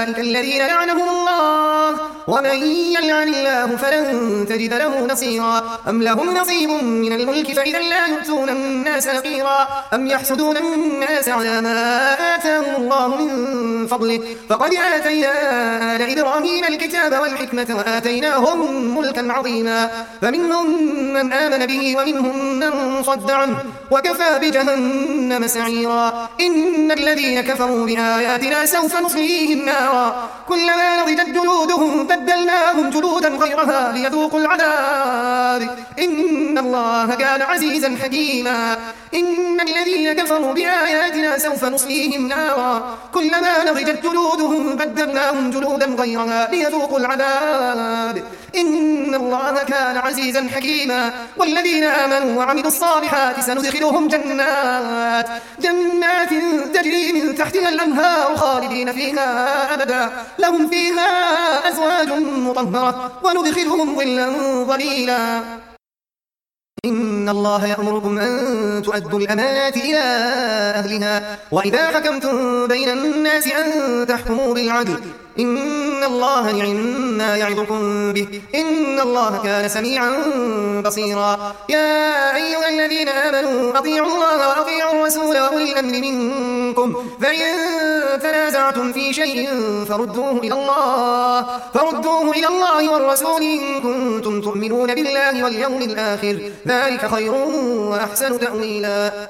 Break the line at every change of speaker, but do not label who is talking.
أولئك الذين لعنهم الله ومن يلعن الله فلن تجد له نصيرا أم لهم نصيب من الملك فإذا لا يؤتون الناس نقيرا أم يحسدون الناس على ما آتاهم الله من فضله فقد آتينا آل إبراهيم الكتاب والحكمة وآتيناهم ملكا عظيما فمنهم من آمن به ومنهم من صد عنه وكفى بجهنم سعيرا إن الذين كفروا بآياتنا سوف نصليهم نارا كلما نضجت جلودهم بدلناهم جلودا غيرها ليذوقوا العذاب إن الله كان عزيزا حكيما إن الذين كفروا بآياتنا سوف نصليهم نارا كلما نضجت جلودهم بدلناهم جلودا غيرها ليذوقوا العذاب إن الله كان عزيزا حكيما والذين آمنوا وعملوا الصالحات سندخلهم جنات تجري من تحتها الأنهار خالدين فيها أبدا لهم فيها أزواج مطهرة وندخلهم ظلا ظليلا إن الله يأمركم أن تؤدوا الأمانات إلى أهلها وإذا حكمتم بين الناس أن تحكموا بالعدل إن الله نعم ما يعظكم به إن الله كان سميعا بصيرا يا أيها الذين آمنوا أطيعوا الله وأطيعوا الرسول وأولي الأمر منكم فإن تنازعتم في شيء فردوه إلى الله والرسول إن كنتم تؤمنون بالله واليوم الآخر ذلك خير وأحسن تأويلا